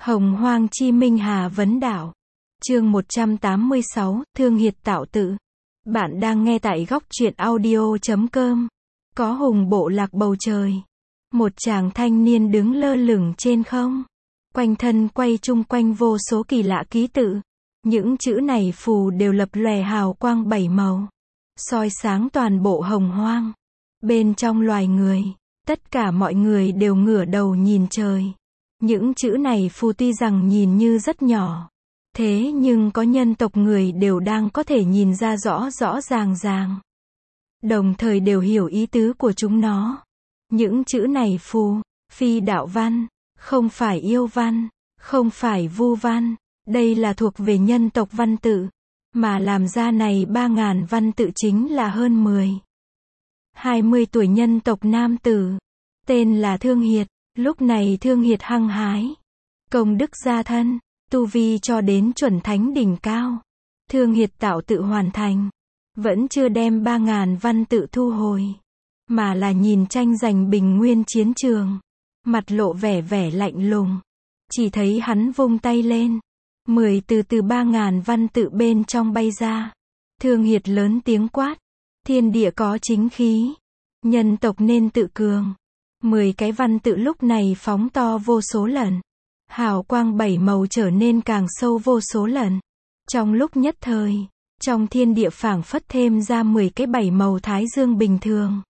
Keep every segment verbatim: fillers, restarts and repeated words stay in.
Hồng Hoang chi Minh Hà vấn đảo. Chương một trăm tám mươi sáu, Thương Hiệt tạo tự. Bạn đang nghe tại góc truyện audio chấm com. Có hùng bộ lạc bầu trời. Một chàng thanh niên đứng lơ lửng trên không. Quanh thân quay chung quanh vô số kỳ lạ ký tự. Những chữ này phù đều lập lòe hào quang bảy màu. Soi sáng toàn bộ hồng hoang. Bên trong loài người, tất cả mọi người đều ngửa đầu nhìn trời. Những chữ này phù tuy rằng nhìn như rất nhỏ. Thế nhưng có nhân tộc người đều đang có thể nhìn ra rõ rõ ràng ràng. Đồng thời đều hiểu ý tứ của chúng nó. Những chữ này phù, phi đạo văn, không phải yêu văn, không phải vu văn. Đây là thuộc về nhân tộc văn tự. Mà làm ra này ba ngàn văn tự chính là hơn mười. hai mươi tuổi nhân tộc nam tử. Tên là Thương Hiệt. Lúc này Thương Hiệt hăng hái. Công đức gia thân. Tu vi cho đến chuẩn thánh đỉnh cao. Thương Hiệt tạo tự hoàn thành. Vẫn chưa đem ba ngàn văn tự thu hồi. Mà là nhìn tranh giành bình nguyên chiến trường. Mặt lộ vẻ vẻ lạnh lùng. Chỉ thấy hắn vung tay lên. Mười từ từ ba ngàn văn tự bên trong bay ra. Thương Hiệt lớn tiếng quát. Thiên địa có chính khí. Nhân tộc nên tự cường. Mười cái văn tự lúc này phóng to vô số lần. Hào quang bảy màu trở nên càng sâu vô số lần. Trong lúc nhất thời, trong thiên địa phảng phất thêm ra mười cái bảy màu thái dương bình thường.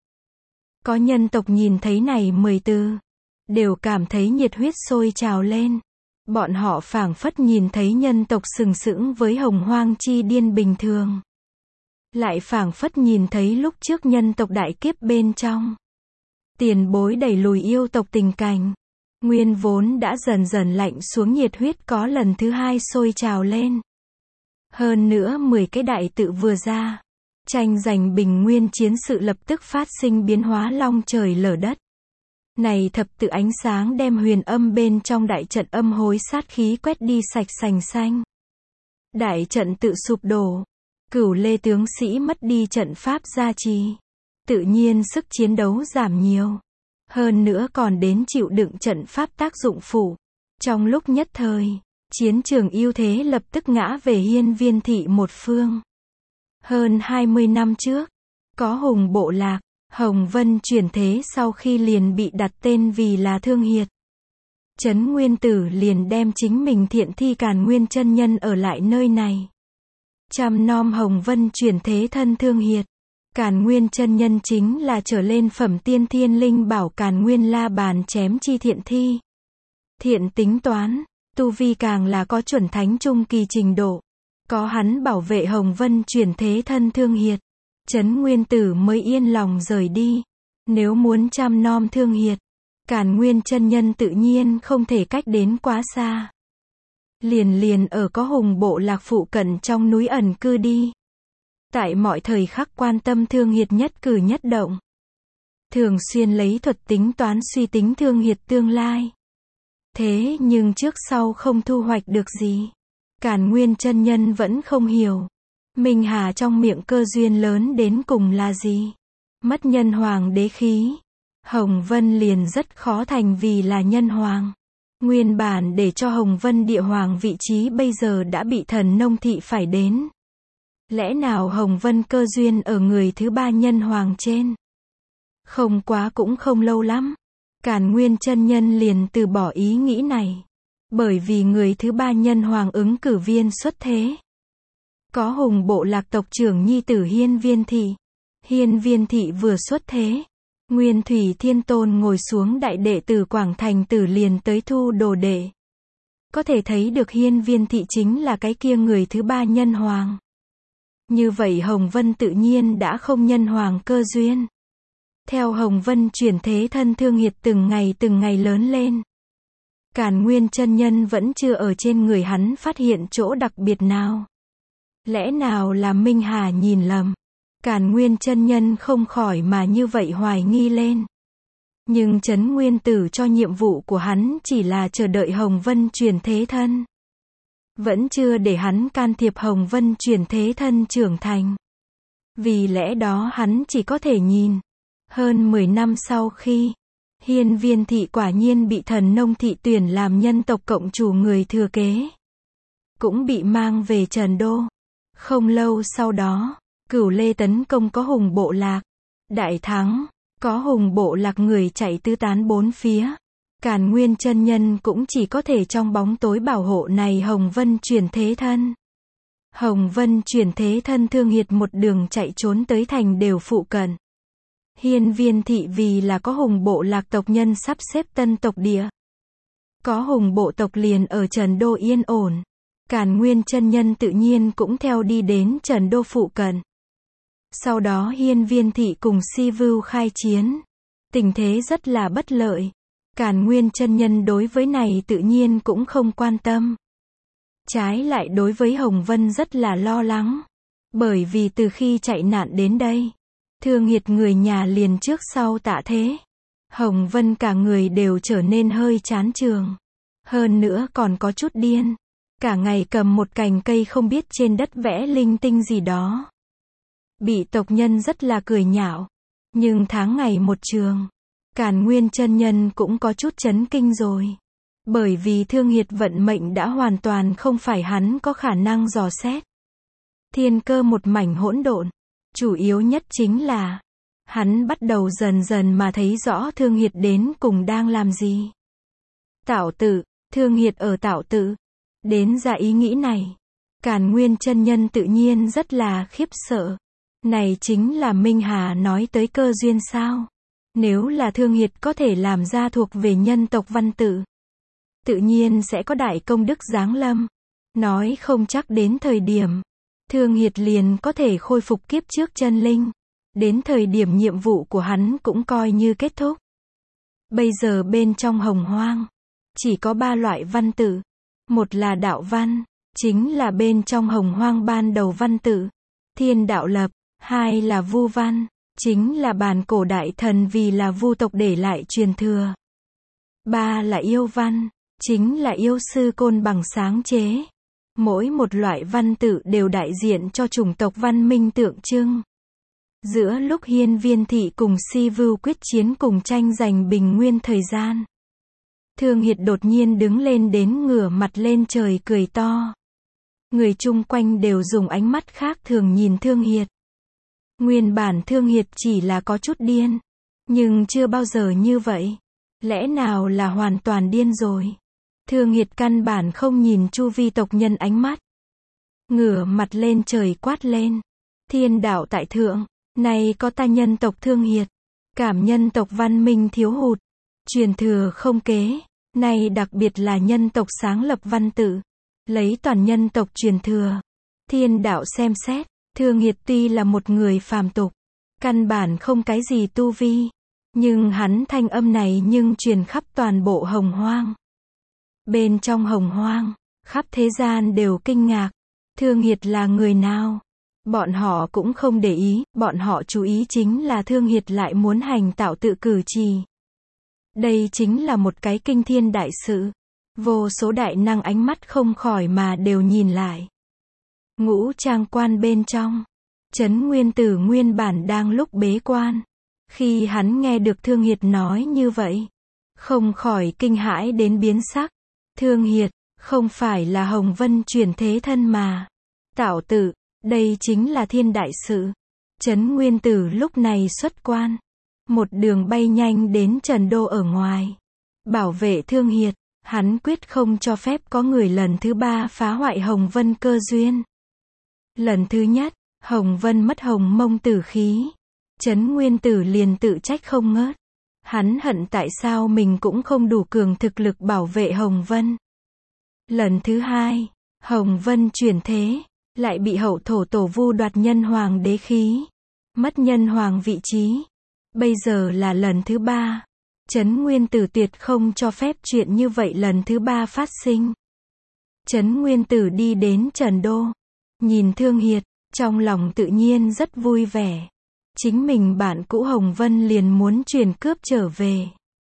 Có nhân tộc nhìn thấy này mười từ, đều cảm thấy nhiệt huyết sôi trào lên. Bọn họ phảng phất nhìn thấy nhân tộc sừng sững với hồng hoang chi điên bình thường. Lại phảng phất nhìn thấy lúc trước nhân tộc đại kiếp bên trong. Tiền bối đẩy lùi yêu tộc tình cảnh. Nguyên vốn đã dần dần lạnh xuống nhiệt huyết có lần thứ hai sôi trào lên. Hơn nữa mười cái đại tự vừa ra. Tranh giành bình nguyên chiến sự lập tức phát sinh biến hóa long trời lở đất. Này thập tự ánh sáng đem huyền âm bên trong đại trận âm hối sát khí quét đi sạch sành xanh. Đại trận tự sụp đổ. Cửu lê tướng sĩ mất đi trận pháp gia trì. Tự nhiên sức chiến đấu giảm nhiều. Hơn nữa còn đến chịu đựng trận pháp tác dụng phụ. Trong lúc nhất thời, chiến trường ưu thế lập tức ngã về hiên viên thị một phương. Hơn hai mươi năm trước, có hùng bộ lạc, Hồng Vân chuyển thế sau khi liền bị đặt tên vì là Thương Hiệt. Trấn Nguyên Tử liền đem chính mình thiện thi Càn Nguyên chân nhân ở lại nơi này. Chăm nom Hồng Vân chuyển thế thân Thương Hiệt. Càn Nguyên chân nhân chính là trở lên phẩm tiên thiên linh bảo Càn Nguyên la bàn chém chi thiện thi. Thiện tính toán, tu vi càng là có chuẩn thánh trung kỳ trình độ. Có hắn bảo vệ Hồng Vân chuyển thế thân Thương Hiệt. Trấn Nguyên Tử mới yên lòng rời đi. Nếu muốn chăm nom Thương Hiệt, Càn Nguyên chân nhân tự nhiên không thể cách đến quá xa. Liền liền ở có hùng bộ lạc phụ cận trong núi ẩn cư đi. Tại mọi thời khắc quan tâm Thương Hiệt nhất cử nhất động. Thường xuyên lấy thuật tính toán suy tính Thương Hiệt tương lai. Thế nhưng trước sau không thu hoạch được gì. Càn Nguyên chân nhân vẫn không hiểu. Minh Hà trong miệng cơ duyên lớn đến cùng là gì? Mất nhân hoàng đế khí. Hồng Vân liền rất khó thành vì là nhân hoàng. Nguyên bản để cho Hồng Vân địa hoàng vị trí bây giờ đã bị thần nông thị phải đến. Lẽ nào Hồng Vân cơ duyên ở người thứ ba nhân hoàng trên? Không quá cũng không lâu lắm. Càn Nguyên chân nhân liền từ bỏ ý nghĩ này. Bởi vì người thứ ba nhân hoàng ứng cử viên xuất thế. Có hùng bộ lạc tộc trưởng nhi tử Hiên Viên Thị. Hiên Viên Thị vừa xuất thế. Nguyên Thủy Thiên Tôn ngồi xuống đại đệ tử Quảng Thành Tử liền tới thu đồ đệ. Có thể thấy được Hiên Viên Thị chính là cái kia người thứ ba nhân hoàng. Như vậy Hồng Vân tự nhiên đã không nhân hoàng cơ duyên. Theo Hồng Vân chuyển thế thân Thương Hiệt từng ngày từng ngày lớn lên. Càn Nguyên chân nhân vẫn chưa ở trên người hắn phát hiện chỗ đặc biệt nào. Lẽ nào là Minh Hà nhìn lầm? Càn Nguyên chân nhân không khỏi mà như vậy hoài nghi lên. Nhưng Trấn Nguyên Tử cho nhiệm vụ của hắn chỉ là chờ đợi Hồng Vân chuyển thế thân. Vẫn chưa để hắn can thiệp Hồng Vân chuyển thế thân trưởng thành. Vì lẽ đó hắn chỉ có thể nhìn. Hơn mười năm sau khi Hiên Viên thị quả nhiên bị Thần Nông thị tuyển làm nhân tộc cộng chủ người thừa kế. Cũng bị mang về Trần Đô. Không lâu sau đó, Cửu Lê tấn công có Hùng bộ lạc. Đại thắng, có Hùng bộ lạc người chạy tứ tán bốn phía. Càn Nguyên chân nhân cũng chỉ có thể trong bóng tối bảo hộ này Hồng Vân chuyển thế thân. Hồng Vân chuyển thế thân Thương Hiệt một đường chạy trốn tới thành đều phụ cận. Hiên Viên thị vì là có Hùng bộ lạc tộc nhân sắp xếp tân tộc địa. Có Hùng bộ tộc liền ở Trần Đô yên ổn. Càn Nguyên chân nhân tự nhiên cũng theo đi đến Trần Đô phụ cận. Sau đó Hiên Viên thị cùng Si Vưu khai chiến. Tình thế rất là bất lợi. Càn Nguyên chân nhân đối với này tự nhiên cũng không quan tâm. Trái lại đối với Hồng Vân rất là lo lắng. Bởi vì từ khi chạy nạn đến đây, Thương Hiệt người nhà liền trước sau tạ thế. Hồng Vân cả người đều trở nên hơi chán trường. Hơn nữa còn có chút điên. Cả ngày cầm một cành cây không biết trên đất vẽ linh tinh gì đó. Bị tộc nhân rất là cười nhạo. Nhưng tháng ngày một trường, Càn Nguyên chân nhân cũng có chút chấn kinh rồi. Bởi vì Thương Hiệt vận mệnh đã hoàn toàn không phải hắn có khả năng dò xét. Thiên cơ một mảnh hỗn độn. Chủ yếu nhất chính là, hắn bắt đầu dần dần mà thấy rõ Thương Hiệt đến cùng đang làm gì. Tạo tự, Thương Hiệt ở tạo tự. Đến ra ý nghĩ này, Càn Nguyên chân nhân tự nhiên rất là khiếp sợ. Này chính là Minh Hà nói tới cơ duyên sao? Nếu là Thương Hiệt có thể làm ra thuộc về nhân tộc văn tự, tự nhiên sẽ có đại công đức giáng lâm. Nói không chắc đến thời điểm, Thương Hiệt liền có thể khôi phục kiếp trước chân linh. Đến thời điểm nhiệm vụ của hắn cũng coi như kết thúc. Bây giờ bên trong Hồng Hoang, chỉ có ba loại văn tự. Một là đạo văn, chính là bên trong Hồng Hoang ban đầu văn tự, thiên đạo lập. Hai là vu văn, chính là bản cổ đại thần vì là vu tộc để lại truyền thừa. Ba là yêu văn, chính là yêu sư Côn Bằng sáng chế. Mỗi một loại văn tự đều đại diện cho chủng tộc văn minh tượng trưng. Giữa lúc Hiên Viên thị cùng Si Vưu quyết chiến cùng tranh giành bình nguyên thời gian, Thương Hiệt đột nhiên đứng lên đến ngửa mặt lên trời cười to. Người chung quanh đều dùng ánh mắt khác thường nhìn Thương Hiệt. Nguyên bản Thương Hiệt chỉ là có chút điên, nhưng chưa bao giờ như vậy. Lẽ nào là hoàn toàn điên rồi? Thương Hiệt căn bản không nhìn chu vi tộc nhân ánh mắt. Ngửa mặt lên trời quát lên. Thiên đạo tại thượng, này có ta nhân tộc Thương Hiệt. Cảm nhân tộc văn minh thiếu hụt. Truyền thừa không kế. Này đặc biệt là nhân tộc sáng lập văn tự. Lấy toàn nhân tộc truyền thừa. Thiên đạo xem xét. Thương Hiệt tuy là một người phàm tục, căn bản không cái gì tu vi, nhưng hắn thanh âm này nhưng truyền khắp toàn bộ Hồng Hoang. Bên trong Hồng Hoang, khắp thế gian đều kinh ngạc, Thương Hiệt là người nào? Bọn họ cũng không để ý, bọn họ chú ý chính là Thương Hiệt lại muốn hành tạo tự cử trì. Đây chính là một cái kinh thiên đại sự. Vô số đại năng ánh mắt không khỏi mà đều nhìn lại. Ngũ Trang quan bên trong, Trấn Nguyên Tử nguyên bản đang lúc bế quan. Khi hắn nghe được Thương Hiệt nói như vậy, không khỏi kinh hãi đến biến sắc. Thương Hiệt, không phải là Hồng Vân chuyển thế thân mà. Tạo tự, đây chính là thiên đại sự. Trấn Nguyên Tử lúc này xuất quan. Một đường bay nhanh đến Trần Đô ở ngoài. Bảo vệ Thương Hiệt, hắn quyết không cho phép có người lần thứ ba phá hoại Hồng Vân cơ duyên. Lần thứ nhất, Hồng Vân mất hồng mông tử khí. Trấn Nguyên Tử liền tự trách không ngớt. Hắn hận tại sao mình cũng không đủ cường thực lực bảo vệ Hồng Vân. Lần thứ hai, Hồng Vân chuyển thế, lại bị hậu thổ tổ vu đoạt nhân hoàng đế khí. Mất nhân hoàng vị trí. Bây giờ là lần thứ ba. Trấn Nguyên Tử tuyệt không cho phép chuyện như vậy lần thứ ba phát sinh. Trấn Nguyên Tử đi đến Trần Đô. Nhìn Thương Hiệt, trong lòng tự nhiên rất vui vẻ. Chính mình bạn cũ Hồng Vân liền muốn truyền cướp trở về.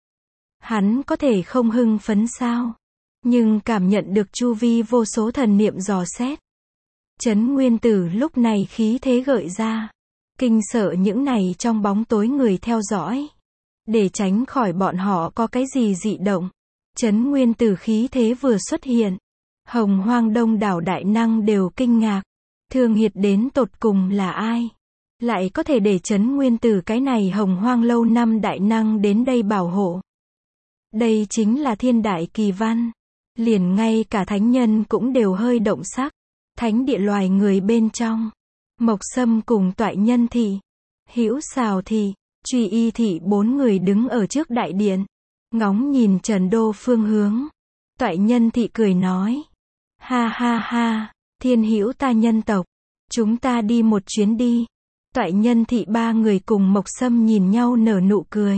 Hắn có thể không hưng phấn sao? Nhưng cảm nhận được chu vi vô số thần niệm dò xét. Trấn Nguyên Tử lúc này khí thế gợi ra. Kinh sợ những này trong bóng tối người theo dõi. Để tránh khỏi bọn họ có cái gì dị động, Trấn Nguyên Tử khí thế vừa xuất hiện, Hồng Hoang đông đảo đại năng đều kinh ngạc. Thương Hiệt đến tột cùng là ai? Lại có thể để Trấn Nguyên Tử cái này Hồng Hoang lâu năm đại năng đến đây bảo hộ. Đây chính là thiên đại kỳ văn. Liền ngay cả thánh nhân cũng đều hơi động sắc. Thánh địa loài người bên trong, Mộc Sâm cùng Toại Nhân Thị, Hữu Xào Thị, Truy Y Thị bốn người đứng ở trước đại điện, ngóng nhìn Trần Đô phương hướng. Toại Nhân Thị cười nói, ha ha ha, thiên hữu ta nhân tộc, chúng ta đi một chuyến đi. Toại Nhân Thị ba người cùng Mộc Sâm nhìn nhau nở nụ cười,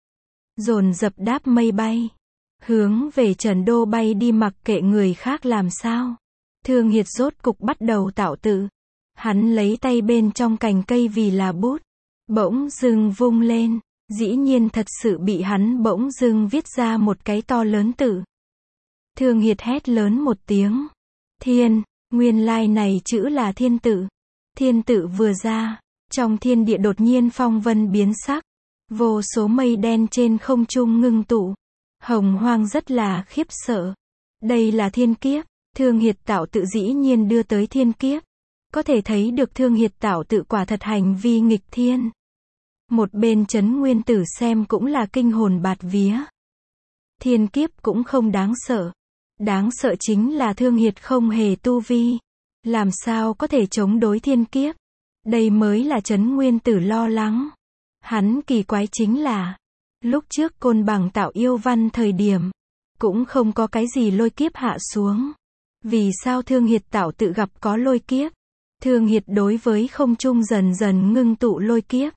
dồn dập đáp mây bay, hướng về Trần Đô bay đi, mặc kệ người khác làm sao. Thương Hiệt rốt cục bắt đầu tạo tự. Hắn lấy tay bên trong cành cây vì là bút, bỗng dưng vung lên, dĩ nhiên thật sự bị hắn bỗng dưng viết ra một cái to lớn tự. Thương Hiệt hét lớn một tiếng, thiên, nguyên lai này chữ là thiên tự. Thiên tự vừa ra, trong thiên địa đột nhiên phong vân biến sắc, vô số mây đen trên không trung ngưng tụ. Hồng Hoang rất là khiếp sợ. Đây là thiên kiếp. Thương Hiệt tạo tự dĩ nhiên đưa tới thiên kiếp. Có thể thấy được Thương Hiệt tạo tự quả thật hành vi nghịch thiên. Một bên Trấn Nguyên Tử xem cũng là kinh hồn bạt vía. Thiên kiếp cũng không đáng sợ. Đáng sợ chính là Thương Hiệt không hề tu vi. Làm sao có thể chống đối thiên kiếp? Đây mới là Trấn Nguyên Tử lo lắng. Hắn kỳ quái chính là, lúc trước Côn Bằng tạo yêu văn thời điểm, cũng không có cái gì lôi kiếp hạ xuống. Vì sao Thương Hiệt tạo tự gặp có lôi kiếp? Thương Hiệt đối với không trung dần dần ngưng tụ lôi kiếp,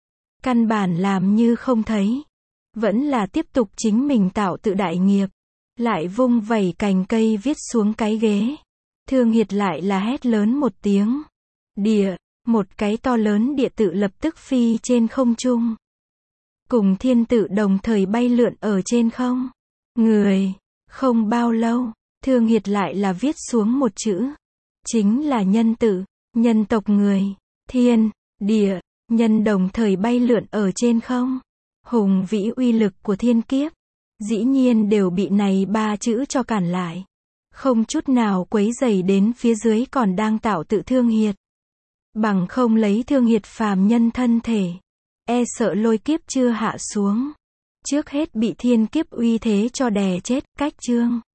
căn bản làm như không thấy. Vẫn là tiếp tục chính mình tạo tự đại nghiệp. Lại vung vẩy cành cây viết xuống cái ghế. Thương Hiệt lại là hét lớn một tiếng. Địa, một cái to lớn địa tự lập tức phi trên không trung. Cùng thiên tự đồng thời bay lượn ở trên không. Người, không bao lâu, Thương Hiệt lại là viết xuống một chữ. Chính là nhân tự, nhân tộc người. Thiên, địa, nhân đồng thời bay lượn ở trên không. Hùng vĩ uy lực của thiên kiếp, dĩ nhiên đều bị này ba chữ cho cản lại. Không chút nào quấy rầy đến phía dưới còn đang tạo tự Thương Hiệt. Bằng không lấy Thương Hiệt phàm nhân thân thể, e sợ lôi kiếp chưa hạ xuống, trước hết bị thiên kiếp uy thế cho đè chết. Cách chương